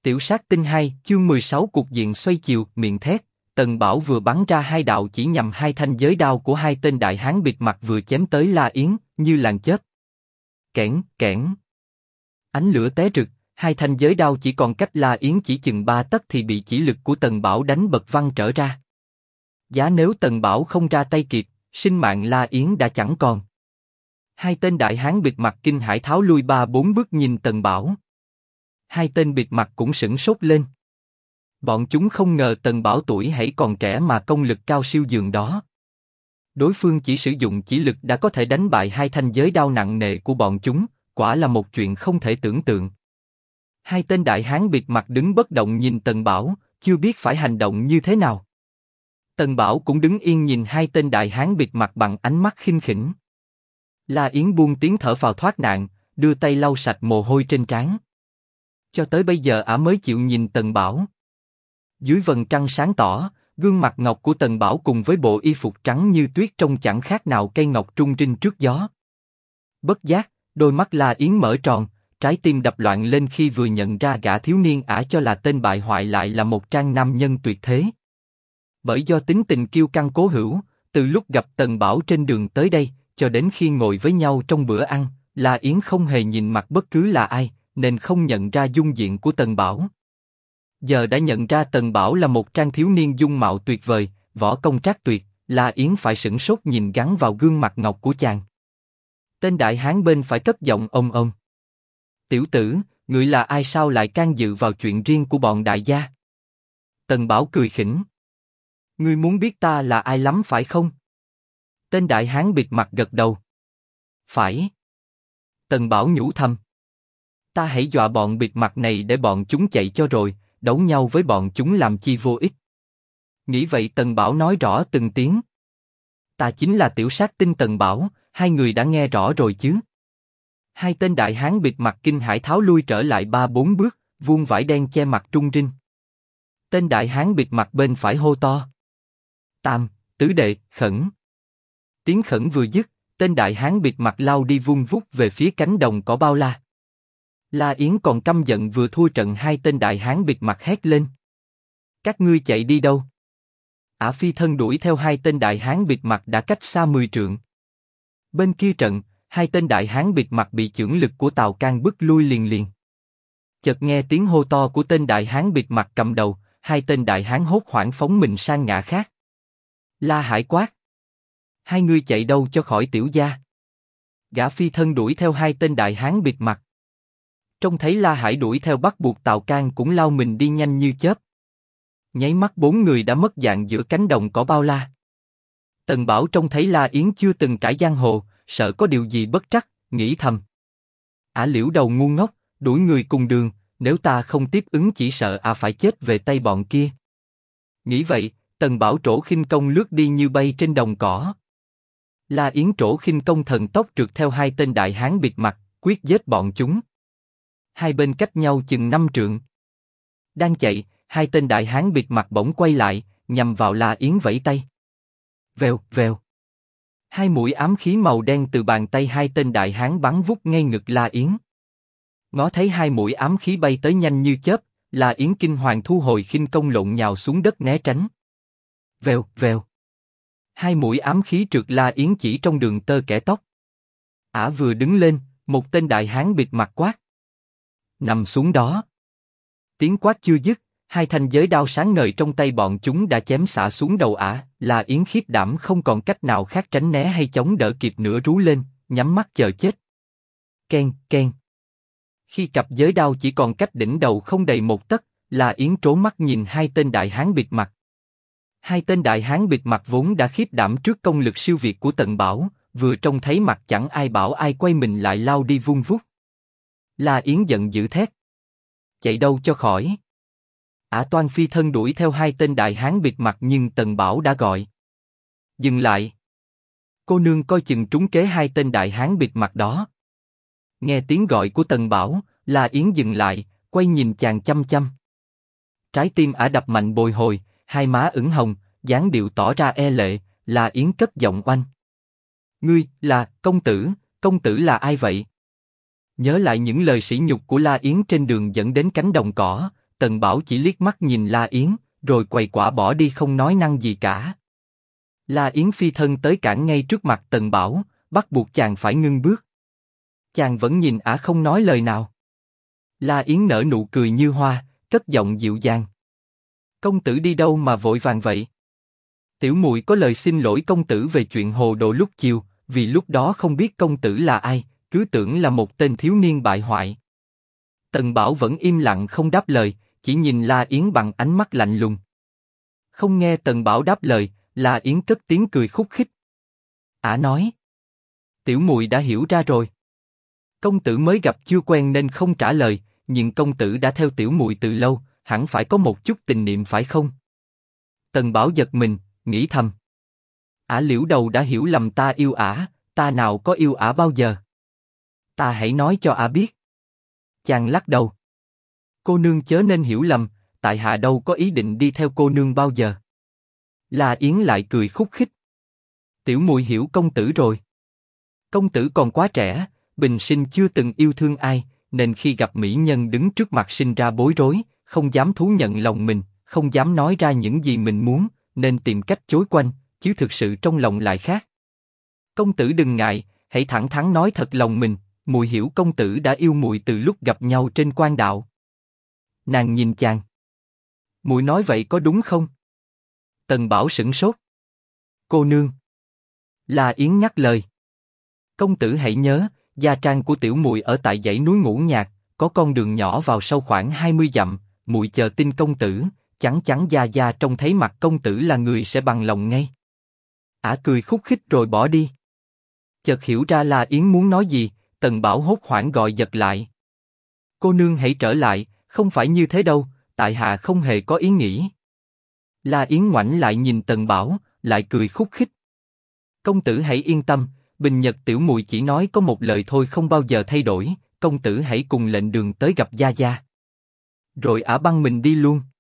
Tiểu sát tinh 2, chương 16 cuộc diện xoay chiều, miệng thét, Tần Bảo vừa bắn ra hai đạo chỉ nhằm hai thanh giới đao của hai tên đại hán bịt mặt vừa chém tới La Yến, như làn chớp. Kẽn, kẽn. Ánh lửa té rực, hai thanh giới đao chỉ còn cách La Yến chỉ chừng 3 tấc thì bị chỉ lực của Tần Bảo đánh bật văng trở ra. Giá nếu Tần Bảo không ra tay kịp, sinh mạng La Yến đã chẳng còn. Hai tên đại hán bịt mặt kinh hãi tháo lui 3-4 bước nhìn Tần Bảo. Hai tên bịt mặt cũng sửng sốt lên. Bọn chúng không ngờ Tần Bảo tuổi hãy còn trẻ mà công lực cao siêu dường đó. Đối phương chỉ sử dụng chỉ lực đã có thể đánh bại hai thanh giới đao nặng nề của bọn chúng, quả là một chuyện không thể tưởng tượng. Hai tên đại hán bịt mặt đứng bất động nhìn Tần Bảo, chưa biết phải hành động như thế nào. Tần Bảo cũng đứng yên nhìn hai tên đại hán bịt mặt bằng ánh mắt khinh khỉnh. La Yến buông tiếng thở phào thoát nạn, đưa tay lau sạch mồ hôi trên trán. Cho tới bây giờ ả mới chịu nhìn Tần Bảo. Dưới vầng trăng sáng tỏ, gương mặt ngọc của Tần Bảo cùng với bộ y phục trắng như tuyết trông chẳng khác nào cây ngọc trung trinh trước gió. Bất giác, đôi mắt La Yến mở tròn, trái tim đập loạn lên khi vừa nhận ra gã thiếu niên ả cho là tên bại hoại lại là một trang nam nhân tuyệt thế. Bởi do tính tình kiêu căng cố hữu, từ lúc gặp Tần Bảo trên đường tới đây, cho đến khi ngồi với nhau trong bữa ăn, La Yến không hề nhìn mặt bất cứ là ai, nên không nhận ra dung diện của Tần Bảo. Giờ đã nhận ra Tần Bảo là một trang thiếu niên dung mạo tuyệt vời, võ công trác tuyệt, La Yến phải sửng sốt nhìn gắn vào gương mặt ngọc của chàng. Tên đại hán bên phải cất giọng ôm ôm. Tiểu tử, ngươi là ai sao lại can dự vào chuyện riêng của bọn đại gia? Tần Bảo cười khỉnh. Ngươi muốn biết ta là ai lắm phải không? Tên đại hán bịt mặt gật đầu. Phải. Tần Bảo nhủ thầm. Ta hãy dọa bọn bịt mặt này để bọn chúng chạy cho rồi, đấu nhau với bọn chúng làm chi vô ích. Nghĩ vậy Tần Bảo nói rõ từng tiếng. Ta chính là tiểu sát tinh Tần Bảo, hai người đã nghe rõ rồi chứ? Hai tên đại hán bịt mặt kinh hãi tháo lui trở lại 3-4 bước, vuông vải đen che mặt trung rinh. Tên đại hán bịt mặt bên phải hô to. Tam, tứ đệ, khẩn. Tiếng khẩn vừa dứt, tên đại hán bịt mặt lao đi vung vút về phía cánh đồng cỏ bao la. La Yến còn căm giận vừa thua trận hai tên đại hán bịt mặt hét lên. Các ngươi chạy đi đâu? Ả phi thân đuổi theo hai tên đại hán bịt mặt đã cách xa 10 trượng. Bên kia trận, hai tên đại hán bịt mặt bị chưởng lực của Tào Cang bức lui liền liền. Chợt nghe tiếng hô to của tên đại hán bịt mặt cầm đầu, hai tên đại hán hốt hoảng phóng mình sang ngã khác. La Hải quát. Hai ngươi chạy đâu cho khỏi tiểu gia? Gã phi thân đuổi theo hai tên đại hán bịt mặt. Trông thấy La Hải đuổi theo bắt buộc Tào Cang cũng lao mình đi nhanh như chớp. Nháy mắt 4 người đã mất dạng giữa cánh đồng cỏ bao la. Tần Bảo trông thấy La Yến chưa từng trải giang hồ, sợ có điều gì bất trắc, nghĩ thầm. Ả liễu đầu ngu ngốc, đuổi người cùng đường, nếu ta không tiếp ứng chỉ sợ ả phải chết về tay bọn kia. Nghĩ vậy, Tần Bảo trổ khinh công lướt đi như bay trên đồng cỏ. La Yến trổ khinh công thần tốc trượt theo hai tên đại hán bịt mặt, quyết giết bọn chúng. Hai bên cách nhau chừng 5 trượng. Đang chạy, hai tên đại hán bịt mặt bỗng quay lại, nhằm vào La Yến vẫy tay. Vèo, vèo. Hai mũi ám khí màu đen từ bàn tay hai tên đại hán bắn vút ngay ngực La Yến. Ngó thấy hai mũi ám khí bay tới nhanh như chớp, La Yến kinh hoàng thu hồi khinh công lộn nhào xuống đất né tránh. Vèo, vèo. Hai mũi ám khí trượt La Yến chỉ trong đường tơ kẻ tóc. Ả vừa đứng lên, một tên đại hán bịt mặt quát. Nằm xuống đó. Tiếng quát chưa dứt, hai thanh giới đao sáng ngời trong tay bọn chúng đã chém xả xuống đầu Ả. La Yến khiếp đảm không còn cách nào khác tránh né hay chống đỡ kịp nữa rú lên, nhắm mắt chờ chết. Keng, keng. Khi cặp giới đao chỉ còn cách đỉnh đầu không đầy 1 tấc, La Yến trố mắt nhìn hai tên đại hán bịt mặt. Hai tên đại hán bịt mặt vốn đã khiếp đảm trước công lực siêu việt của Tần Bảo, vừa trông thấy mặt chẳng ai bảo ai quay mình lại lao đi vung vút. La Yến giận dữ thét. Chạy đâu cho khỏi? Ả toan phi thân đuổi theo hai tên đại hán bịt mặt nhưng Tần Bảo đã gọi. Dừng lại. Cô nương coi chừng trúng kế hai tên đại hán bịt mặt đó. Nghe tiếng gọi của Tần Bảo, La Yến dừng lại, quay nhìn chàng chăm chăm. Trái tim Ả đập mạnh bồi hồi, hai má ửng hồng, dáng điệu tỏ ra e lệ. La Yến cất giọng oanh. Ngươi là công tử là ai vậy? Nhớ lại những lời sỉ nhục của La Yến trên đường dẫn đến cánh đồng cỏ, Tần Bảo chỉ liếc mắt nhìn La Yến, rồi quầy quả bỏ đi không nói năng gì cả. La Yến phi thân tới cản ngay trước mặt Tần Bảo, bắt buộc chàng phải ngưng bước. Chàng vẫn nhìn ả không nói lời nào. La Yến nở nụ cười như hoa, cất giọng dịu dàng. Công tử đi đâu mà vội vàng vậy? Tiểu muội có lời xin lỗi công tử về chuyện hồ đồ lúc chiều, vì lúc đó không biết công tử là ai, cứ tưởng là một tên thiếu niên bại hoại. Tần Bảo vẫn im lặng không đáp lời, chỉ nhìn La Yến bằng ánh mắt lạnh lùng. Không nghe Tần Bảo đáp lời, La Yến cất tiếng cười khúc khích. Ả nói: Tiểu muội đã hiểu ra rồi. Công tử mới gặp chưa quen nên không trả lời, nhưng công tử đã theo tiểu muội từ lâu, hẳn phải có một chút tình niệm phải không? Tần Bảo giật mình, nghĩ thầm. Ả Liễu Đầu đã hiểu lầm ta yêu ả, ta nào có yêu ả bao giờ. Ta hãy nói cho ả biết. Chàng lắc đầu. Cô nương chớ nên hiểu lầm, tại hạ đâu có ý định đi theo cô nương bao giờ. La Yến lại cười khúc khích. Tiểu muội hiểu công tử rồi. Công tử còn quá trẻ, bình sinh chưa từng yêu thương ai, nên khi gặp mỹ nhân đứng trước mặt sinh ra bối rối, không dám thú nhận lòng mình, không dám nói ra những gì mình muốn, nên tìm cách chối quanh, chứ thực sự trong lòng lại khác. Công tử đừng ngại, hãy thẳng thắn nói thật lòng mình, muội hiểu công tử đã yêu muội từ lúc gặp nhau trên quan đạo. Nàng nhìn chàng. Muội nói vậy có đúng không? Tần Bảo sửng sốt. Cô nương. La Yến nhắc lời. Công tử hãy nhớ, gia trang của tiểu muội ở tại dãy núi Ngũ Nhạc, có con đường nhỏ vào sâu khoảng 20 dặm, muội chờ tin công tử, chắn chắn gia gia trông thấy mặt công tử là người sẽ bằng lòng ngay. Ả cười khúc khích rồi bỏ đi. Chợt hiểu ra La Yến muốn nói gì, Tần Bảo hốt hoảng gọi giật lại. Cô nương hãy trở lại, không phải như thế đâu, tại hạ không hề có ý nghĩ. La Yến ngoảnh lại nhìn Tần Bảo, lại cười khúc khích. Công tử hãy yên tâm, Bình Nhật tiểu muội chỉ nói có một lời thôi không bao giờ thay đổi, công tử hãy cùng lệnh đường tới gặp gia gia. Rồi ả băng mình đi luôn.